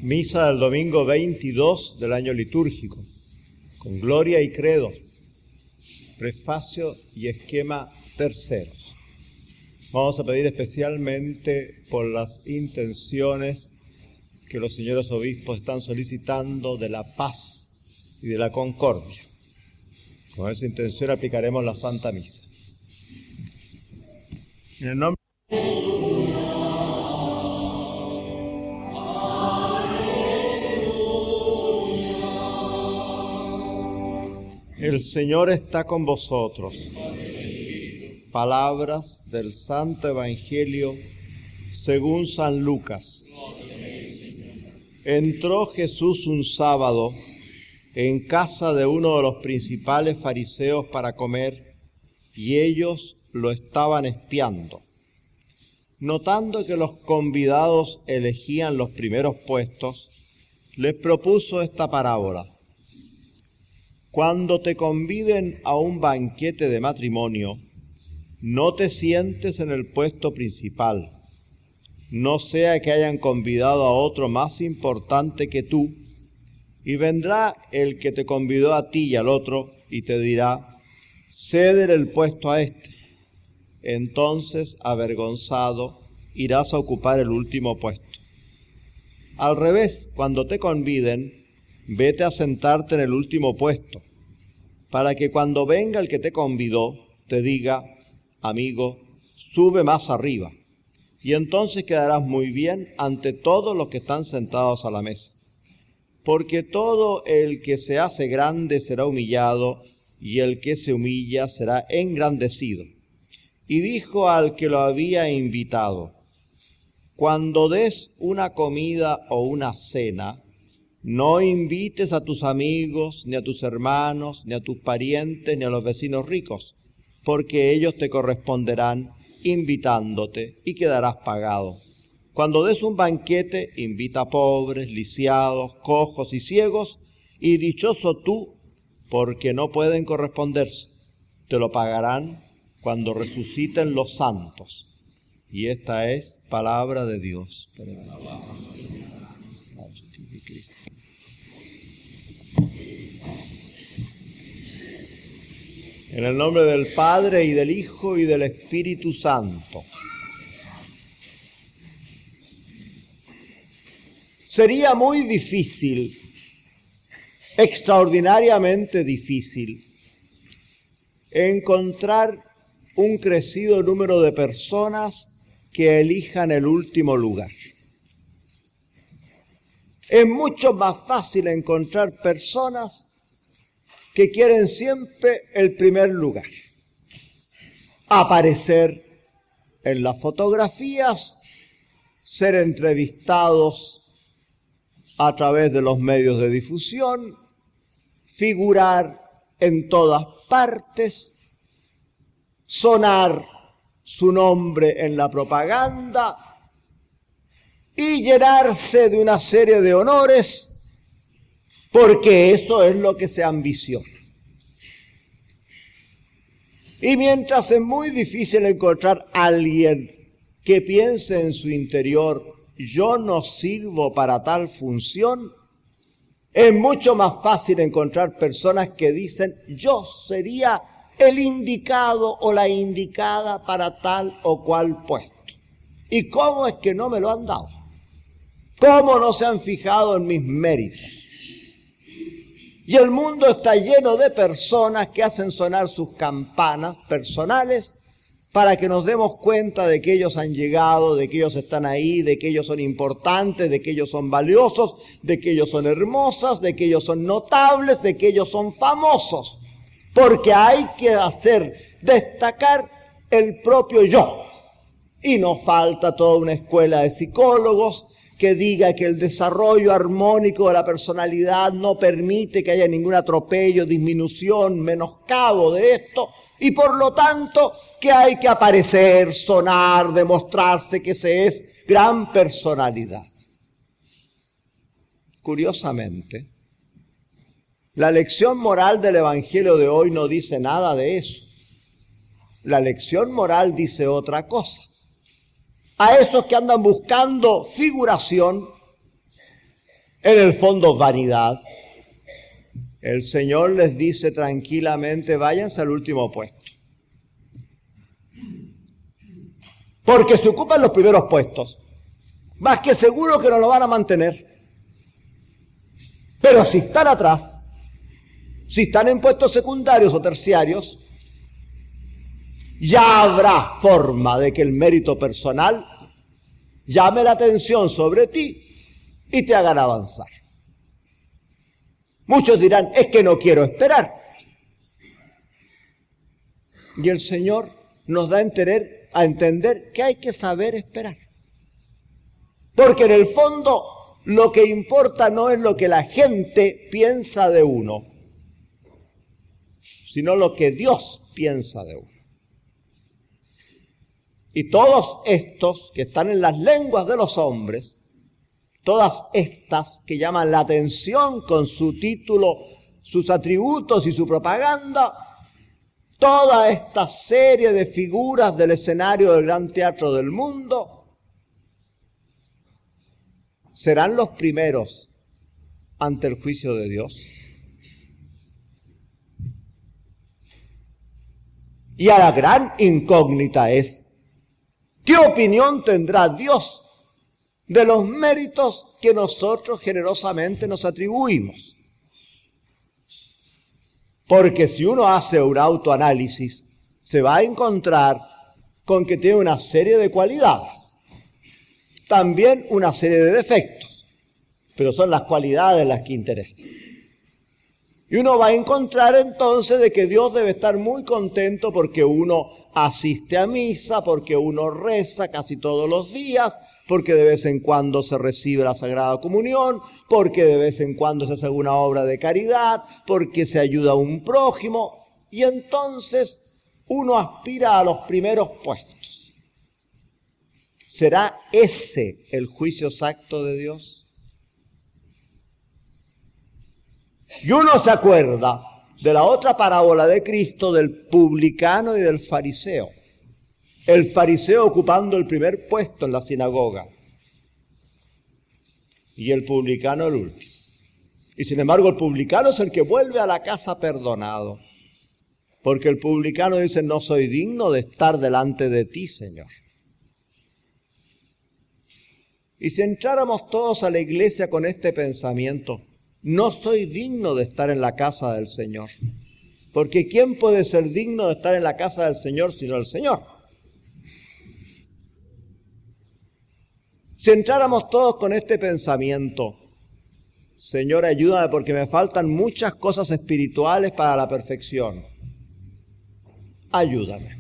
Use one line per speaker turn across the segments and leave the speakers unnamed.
Misa del domingo 22 del año litúrgico, con gloria y credo, prefacio y esquema terceros. Vamos a pedir especialmente por las intenciones que los señores obispos están solicitando de la paz y de la concordia. Con esa intención aplicaremos la Santa Misa. En el nombre El Señor está con vosotros. Palabras del Santo Evangelio según San Lucas. Entró Jesús un sábado en casa de uno de los principales fariseos para comer, y ellos lo estaban espiando. Notando que los convidados elegían los primeros puestos, les propuso esta parábola. Cuando te conviden a un banquete de matrimonio, no te sientes en el puesto principal, no sea que hayan convidado a otro más importante que tú, y vendrá el que te convidó a ti y al otro, y te dirá, cédele el puesto a este. Entonces, avergonzado, irás a ocupar el último puesto. Al revés, cuando te conviden, vete a sentarte en el último puesto, para que cuando venga el que te convidó, te diga, amigo, sube más arriba, y entonces quedarás muy bien ante todos los que están sentados a la mesa. Porque todo el que se hace grande será humillado, y el que se humilla será engrandecido. Y dijo al que lo había invitado, cuando des una comida o una cena, no invites a tus amigos, ni a tus hermanos, ni a tus parientes, ni a los vecinos ricos, porque ellos te corresponderán invitándote y quedarás pagado. Cuando des un banquete, invita a pobres, lisiados, cojos y ciegos, y dichoso tú, porque no pueden corresponderse. Te lo pagarán cuando resuciten los santos. Y esta es palabra de Dios. En el nombre del Padre, y del Hijo, y del Espíritu Santo. Sería muy difícil, extraordinariamente difícil, encontrar un crecido número de personas que elijan el último lugar. Es mucho más fácil encontrar personas que quieren siempre el primer lugar. Aparecer en las fotografías, ser entrevistados a través de los medios de difusión, figurar en todas partes, sonar su nombre en la propaganda y llenarse de una serie de honores, porque eso es lo que se ambiciona. Y mientras es muy difícil encontrar a alguien que piense en su interior, yo no sirvo para tal función, es mucho más fácil encontrar personas que dicen, yo sería el indicado o la indicada para tal o cual puesto. ¿Y cómo es que no me lo han dado? ¿Cómo no se han fijado en mis méritos? Y el mundo está lleno de personas que hacen sonar sus campanas personales para que nos demos cuenta de que ellos han llegado, de que ellos están ahí, de que ellos son importantes, de que ellos son valiosos, de que ellos son hermosas, de que ellos son notables, de que ellos son famosos. Porque hay que hacer destacar el propio yo. Y no falta toda una escuela de psicólogos que diga que el desarrollo armónico de la personalidad no permite que haya ningún atropello, disminución, menoscabo de esto, y por lo tanto que hay que aparecer, sonar, demostrarse que se es gran personalidad. Curiosamente, la lección moral del Evangelio de hoy no dice nada de eso. La lección moral dice otra cosa. A esos que andan buscando figuración, en el fondo vanidad, el Señor les dice tranquilamente, váyanse al último puesto. Porque se ocupan los primeros puestos, más que seguro que no lo van a mantener. Pero si están atrás, si están en puestos secundarios o terciarios, ya habrá forma de que el mérito personal llame la atención sobre ti y te hagan avanzar. Muchos dirán, es que no quiero esperar. Y el Señor nos da a entender que hay que saber esperar. Porque en el fondo lo que importa no es lo que la gente piensa de uno, sino lo que Dios piensa de uno. Y todos estos que están en las lenguas de los hombres, todas estas que llaman la atención con su título, sus atributos y su propaganda, toda esta serie de figuras del escenario del gran teatro del mundo, serán los primeros ante el juicio de Dios. Y a la gran incógnita es, ¿qué opinión tendrá Dios de los méritos que nosotros generosamente nos atribuimos? Porque si uno hace un autoanálisis, se va a encontrar con que tiene una serie de cualidades, también una serie de defectos, pero son las cualidades las que interesan. Y uno va a encontrar entonces de que Dios debe estar muy contento porque uno asiste a misa, porque uno reza casi todos los días, porque de vez en cuando se recibe la Sagrada Comunión, porque de vez en cuando se hace alguna obra de caridad, porque se ayuda a un prójimo, y entonces uno aspira a los primeros puestos. ¿Será ese el juicio exacto de Dios? Y uno se acuerda de la otra parábola de Cristo del publicano y del fariseo. El fariseo ocupando el primer puesto en la sinagoga y el publicano el último. Y sin embargo el publicano es el que vuelve a la casa perdonado, porque el publicano dice, no soy digno de estar delante de ti, Señor. Y si entráramos todos a la iglesia con este pensamiento, no soy digno de estar en la casa del Señor. Porque ¿quién puede ser digno de estar en la casa del Señor sino el Señor? Si entráramos todos con este pensamiento, Señor, ayúdame porque me faltan muchas cosas espirituales para la perfección. Ayúdame.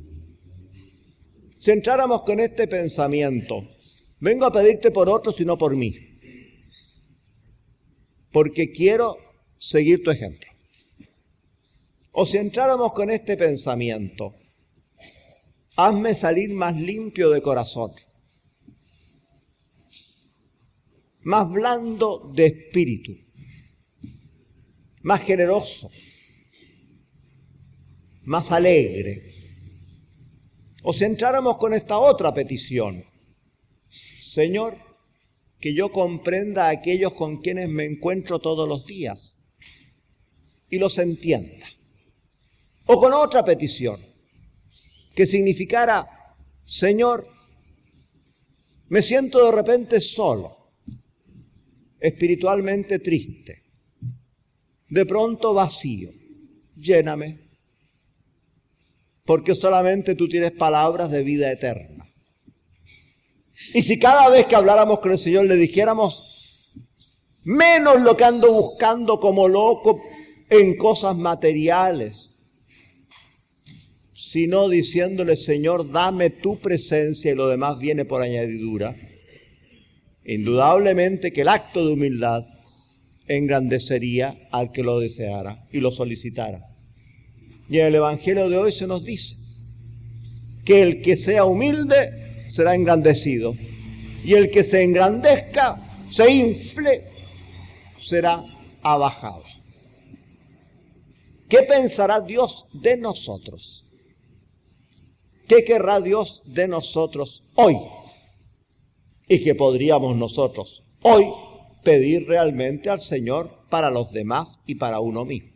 Si entráramos con este pensamiento, vengo a pedirte por otros y no por mí, porque quiero seguir tu ejemplo. O si entráramos con este pensamiento, hazme salir más limpio de corazón, más blando de espíritu, más generoso, más alegre. O si entráramos con esta otra petición, Señor, que yo comprenda a aquellos con quienes me encuentro todos los días y los entienda. O con otra petición, que significara, Señor, me siento de repente solo, espiritualmente triste, de pronto vacío, lléname, porque solamente tú tienes palabras de vida eterna. Y si cada vez que habláramos con el Señor le dijéramos menos lo que ando buscando como loco en cosas materiales, sino diciéndole, Señor, dame tu presencia y lo demás viene por añadidura, indudablemente que el acto de humildad engrandecería al que lo deseara y lo solicitara. Y en el Evangelio de hoy se nos dice que el que sea humilde será engrandecido, y el que se engrandezca, se infle, será abajado. ¿Qué pensará Dios de nosotros? ¿Qué querrá Dios de nosotros hoy? Y que podríamos nosotros hoy pedir realmente al Señor para los demás y para uno mismo.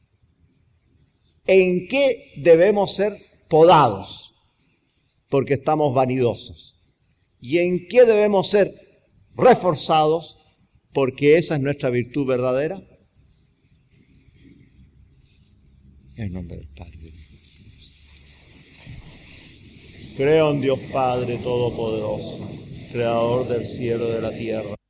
¿En qué debemos ser podados? Porque estamos vanidosos. ¿Y en qué debemos ser reforzados? Porque esa es nuestra virtud verdadera. En el nombre del Padre. Creo en Dios Padre Todopoderoso, Creador del cielo y de la tierra.